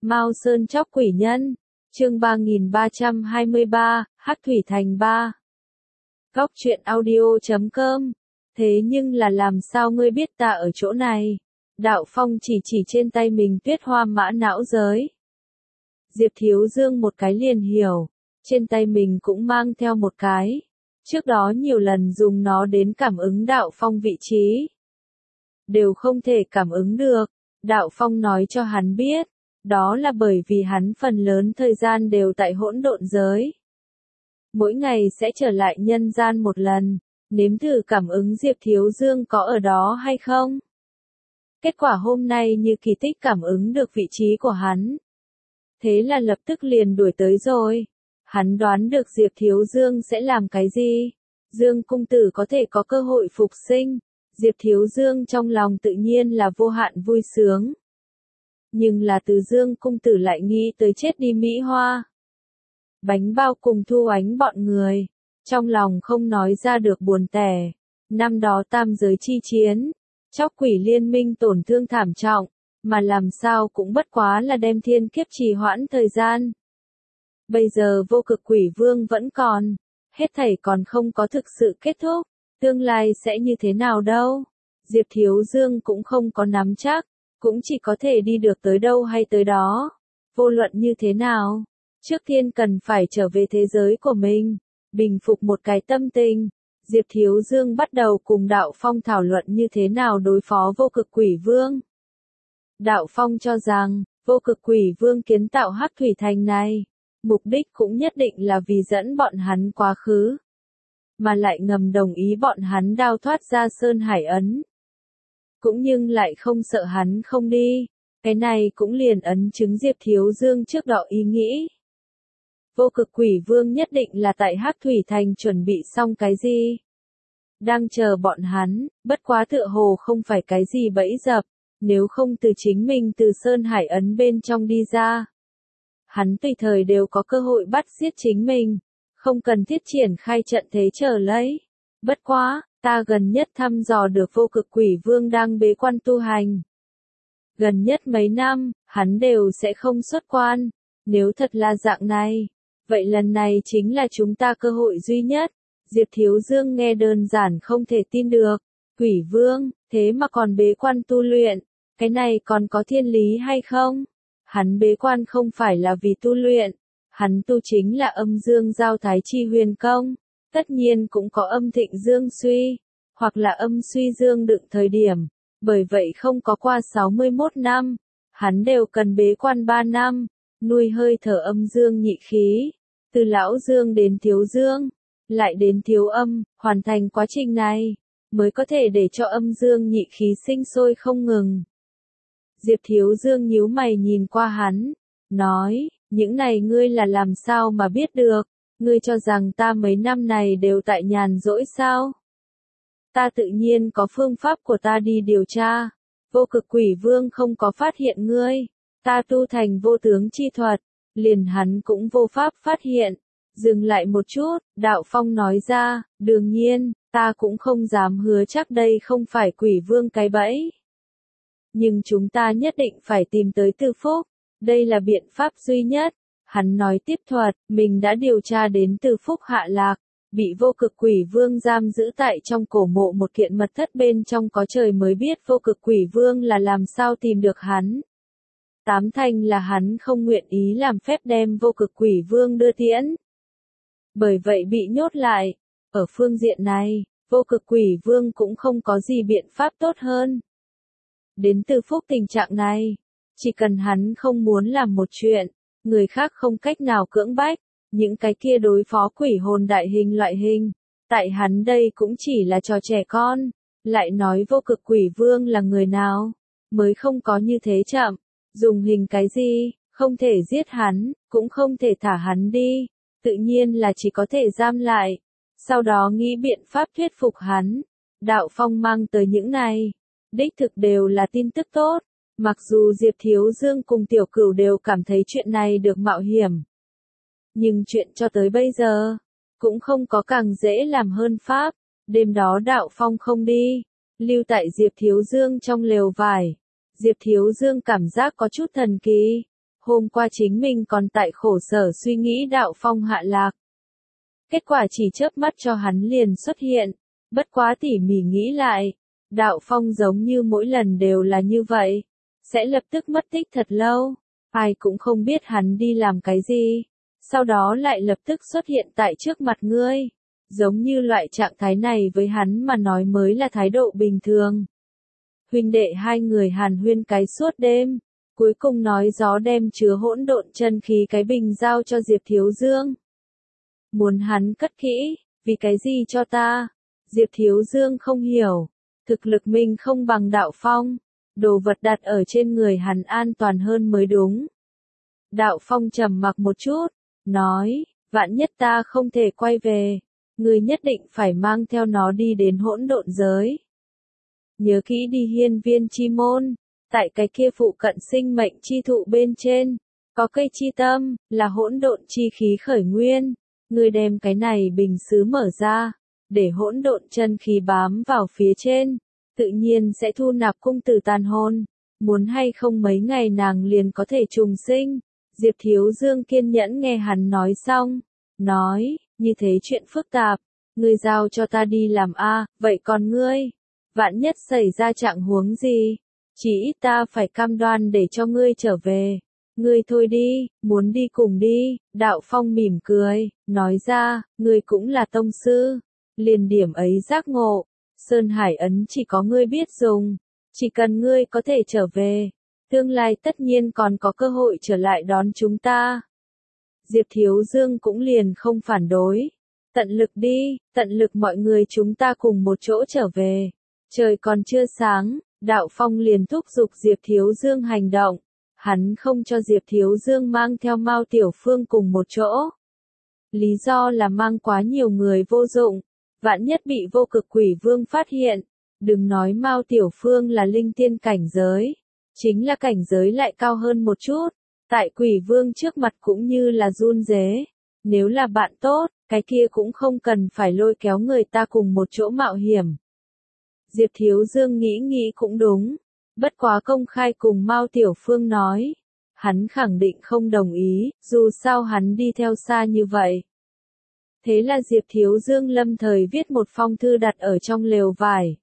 Mao Sơn Chóc Quỷ Nhân, chương 3323, Hắc Thủy Thành 3. Góc truyện audio.com. Thế nhưng là làm sao ngươi biết ta ở chỗ này? Đạo Phong chỉ trên tay mình tuyết hoa mã não giới. Diệp Thiếu Dương một cái liền hiểu, trên tay mình cũng mang theo một cái. Trước đó nhiều lần dùng nó đến cảm ứng Đạo Phong vị trí. Đều không thể cảm ứng được. Đạo Phong nói cho hắn biết, đó là bởi vì hắn phần lớn thời gian đều tại hỗn độn giới. Mỗi ngày sẽ trở lại nhân gian một lần, nếm thử cảm ứng Diệp Thiếu Dương có ở đó hay không. Kết quả hôm nay như kỳ tích cảm ứng được vị trí của hắn. Thế là lập tức liền đuổi tới rồi. Hắn đoán được Diệp Thiếu Dương sẽ làm cái gì. Dương cung tử có thể có cơ hội phục sinh. Diệp Thiếu Dương trong lòng tự nhiên là vô hạn vui sướng. Nhưng là từ Dương cung tử lại nghĩ tới chết đi Mỹ Hoa. Bánh bao cùng Thu Ánh bọn người. Trong lòng không nói ra được buồn tẻ. Năm đó tam giới chi chiến. Chóc quỷ liên minh tổn thương thảm trọng. Mà làm sao cũng bất quá là đem thiên kiếp trì hoãn thời gian. Bây giờ vô cực quỷ vương vẫn còn. Hết thảy còn không có thực sự kết thúc. Tương lai sẽ như thế nào đâu. Diệp Thiếu Dương cũng không có nắm chắc. Cũng chỉ có thể đi được tới đâu hay tới đó. Vô luận như thế nào. Trước tiên cần phải trở về thế giới của mình. Bình phục một cái tâm tình. Diệp Thiếu Dương bắt đầu cùng Đạo Phong thảo luận như thế nào đối phó vô cực quỷ vương. Đạo Phong cho rằng, vô cực quỷ vương kiến tạo Hắc Thủy Thành này. Mục đích cũng nhất định là vì dẫn bọn hắn quá khứ. Mà lại ngầm đồng ý bọn hắn đao thoát ra Sơn Hải Ấn. Cũng nhưng lại không sợ hắn không đi. Cái này cũng liền ấn chứng Diệp Thiếu Dương trước đó ý nghĩ. Vô cực quỷ vương nhất định là tại Hắc Thủy Thành chuẩn bị xong cái gì. Đang chờ bọn hắn, bất quá tựa hồ không phải cái gì bẫy dập. Nếu không từ chính mình từ Sơn Hải Ấn bên trong đi ra. Hắn tùy thời đều có cơ hội bắt giết chính mình. Không cần thiết triển khai trận thế chờ lấy. Bất quá, ta gần nhất thăm dò được vô cực quỷ vương đang bế quan tu hành. Gần nhất mấy năm, hắn đều sẽ không xuất quan. Nếu thật là dạng này, vậy lần này chính là chúng ta cơ hội duy nhất. Diệp Thiếu Dương nghe đơn giản không thể tin được. Quỷ vương, thế mà còn bế quan tu luyện. Cái này còn có thiên lý hay không? Hắn bế quan không phải là vì tu luyện. Hắn tu chính là âm dương giao thái chi huyền công. Tất nhiên cũng có âm thịnh dương suy. Hoặc là âm suy dương đựng thời điểm. Bởi vậy không có qua 61 năm. Hắn đều cần bế quan 3 năm. Nuôi hơi thở âm dương nhị khí. Từ lão dương đến thiếu dương. Lại đến thiếu âm. Hoàn thành quá trình này. Mới có thể để cho âm dương nhị khí sinh sôi không ngừng. Diệp Thiếu Dương nhíu mày nhìn qua hắn. Nói, những này ngươi là làm sao mà biết được. Ngươi cho rằng ta mấy năm này đều tại nhàn rỗi sao? Ta tự nhiên có phương pháp của ta đi điều tra. Vô cực quỷ vương không có phát hiện ngươi. Ta tu thành vô tướng chi thuật. Liền hắn cũng vô pháp phát hiện. Dừng lại một chút, Đạo Phong nói ra, đương nhiên, ta cũng không dám hứa chắc đây không phải quỷ vương cái bẫy. Nhưng chúng ta nhất định phải tìm tới Từ Phúc. Đây là biện pháp duy nhất. Hắn nói tiếp thuật, mình đã điều tra đến Từ Phúc hạ lạc. Bị vô cực quỷ vương giam giữ tại trong cổ mộ một kiện mật thất bên trong có trời mới biết vô cực quỷ vương là làm sao tìm được hắn. Tám thành là hắn không nguyện ý làm phép đem vô cực quỷ vương đưa tiễn. Bởi vậy bị nhốt lại. Ở phương diện này, vô cực quỷ vương cũng không có gì biện pháp tốt hơn. Đến Từ Phúc tình trạng này, chỉ cần hắn không muốn làm một chuyện, người khác không cách nào cưỡng bách, những cái kia đối phó quỷ hồn đại hình loại hình, tại hắn đây cũng chỉ là trò trẻ con, lại nói vô cực quỷ vương là người nào, mới không có như thế chậm, dùng hình cái gì, không thể giết hắn, cũng không thể thả hắn đi, tự nhiên là chỉ có thể giam lại, sau đó nghĩ biện pháp thuyết phục hắn. Đạo Phong mang tới những này. Đích thực đều là tin tức tốt, mặc dù Diệp Thiếu Dương cùng Tiểu Cửu đều cảm thấy chuyện này được mạo hiểm. Nhưng chuyện cho tới bây giờ, cũng không có càng dễ làm hơn pháp, đêm đó Đạo Phong không đi, lưu tại Diệp Thiếu Dương trong lều vải. Diệp Thiếu Dương cảm giác có chút thần kỳ, Hôm qua chính mình còn tại khổ sở suy nghĩ Đạo Phong hạ lạc. Kết quả chỉ chớp mắt cho hắn liền xuất hiện, bất quá tỉ mỉ nghĩ lại, Đạo Phong giống như mỗi lần đều là như vậy, sẽ lập tức mất tích thật lâu, ai cũng không biết hắn đi làm cái gì, sau đó lại lập tức xuất hiện tại trước mặt ngươi, giống như loại trạng thái này với hắn mà nói mới là thái độ bình thường. Huynh đệ hai người hàn huyên cái suốt đêm, cuối cùng nói gió đem chứa hỗn độn chân khí cái bình giao cho Diệp Thiếu Dương. Muốn hắn cất kỹ, vì cái gì cho ta? Diệp Thiếu Dương không hiểu, thực lực mình không bằng Đạo Phong, đồ vật đặt ở trên người hắn an toàn hơn mới đúng. Đạo Phong trầm mặc một chút, nói, vạn nhất ta không thể quay về, ngươi nhất định phải mang theo nó đi đến hỗn độn giới. Nhớ kỹ đi hiên viên chi môn, tại cái kia phụ cận sinh mệnh chi thụ bên trên, có cây chi tâm, là hỗn độn chi khí khởi nguyên. Ngươi đem cái này bình sứ mở ra, để hỗn độn chân khí bám vào phía trên, tự nhiên sẽ thu nạp cung tử tàn hồn, muốn hay không mấy ngày nàng liền có thể trùng sinh. Diệp Thiếu Dương kiên nhẫn nghe hắn nói xong, nói, như thế chuyện phức tạp, ngươi giao cho ta đi làm a, vậy còn ngươi, vạn nhất xảy ra trạng huống gì, chỉ ít ta phải cam đoan để cho ngươi trở về. Ngươi thôi đi, muốn đi cùng đi, Đạo Phong mỉm cười, nói ra, ngươi cũng là tông sư, liền điểm ấy giác ngộ, Sơn Hải ấn chỉ có ngươi biết dùng, chỉ cần ngươi có thể trở về, tương lai tất nhiên còn có cơ hội trở lại đón chúng ta. Diệp Thiếu Dương cũng liền không phản đối, tận lực đi, tận lực mọi người chúng ta cùng một chỗ trở về, trời còn chưa sáng, Đạo Phong liền thúc giục Diệp Thiếu Dương hành động. Hắn không cho Diệp Thiếu Dương mang theo Mao Tiểu Phương cùng một chỗ. Lý do là mang quá nhiều người vô dụng, vạn nhất bị vô cực quỷ vương phát hiện. Đừng nói Mao Tiểu Phương là linh tiên cảnh giới, chính là cảnh giới lại cao hơn một chút, tại quỷ vương trước mặt cũng như là run rế. Nếu là bạn tốt, cái kia cũng không cần phải lôi kéo người ta cùng một chỗ mạo hiểm. Diệp Thiếu Dương nghĩ nghĩ cũng đúng. Bất quá công khai cùng Mao Tiểu Phương nói, hắn khẳng định không đồng ý, dù sao hắn đi theo xa như vậy. Thế là Diệp Thiếu Dương lâm thời viết một phong thư đặt ở trong lều vải.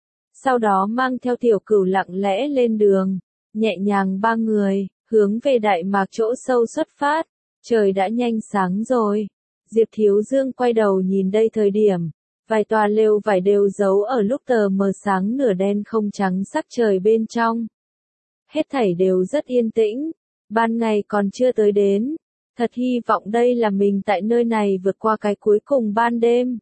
Sau đó mang theo Tiểu Cửu lặng lẽ lên đường, nhẹ nhàng ba người, hướng về Đại Mạc chỗ sâu xuất phát. Trời đã nhanh sáng rồi. Diệp Thiếu Dương quay đầu nhìn đây thời điểm. Vài tòa lều vải đều giấu ở lúc tờ mờ sáng nửa đen không trắng sắc trời bên trong. Hết thảy đều rất yên tĩnh, ban ngày còn chưa tới đến. Thật hy vọng đây là mình tại nơi này vượt qua cái cuối cùng ban đêm.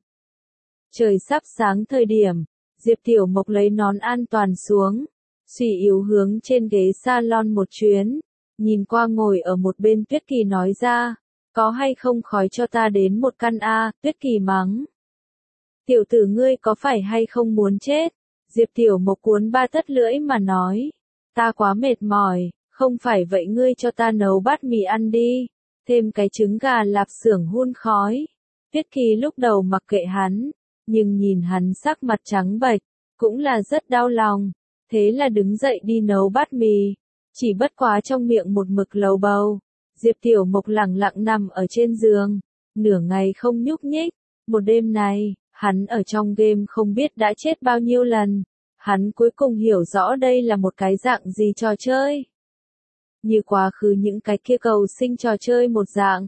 Trời sắp sáng thời điểm, Diệp Tiểu Mộc lấy nón an toàn xuống, suy yếu hướng trên ghế salon một chuyến, nhìn qua ngồi ở một bên Tuyết Kỳ nói ra, có hay không khói cho ta đến một căn a, Tuyết Kỳ mắng. Tiểu tử ngươi có phải hay không muốn chết? Diệp Tiểu Mộc cuốn ba tất lưỡi mà nói. Ta quá mệt mỏi, không phải vậy ngươi cho ta nấu bát mì ăn đi. Thêm cái trứng gà lạp xưởng hun khói. Tuyết Kỳ lúc đầu mặc kệ hắn, nhưng nhìn hắn sắc mặt trắng bệch, cũng là rất đau lòng. Thế là đứng dậy đi nấu bát mì. Chỉ bất quá trong miệng một mực lầu bầu. Diệp Tiểu Mộc lẳng lặng nằm ở trên giường, nửa ngày không nhúc nhích. Một đêm này, hắn ở trong game không biết đã chết bao nhiêu lần. Hắn cuối cùng hiểu rõ đây là một cái dạng gì trò chơi. Như quá khứ những cái kia cầu sinh trò chơi một dạng.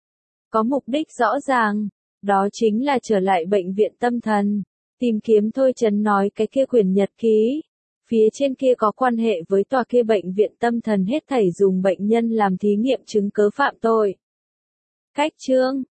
Có mục đích rõ ràng, đó chính là trở lại bệnh viện tâm thần. Tìm kiếm Thôi Trấn nói cái kia quyển nhật ký. Phía trên kia có quan hệ với tòa kia bệnh viện tâm thần hết thảy dùng bệnh nhân làm thí nghiệm chứng cớ phạm tội. Cách chương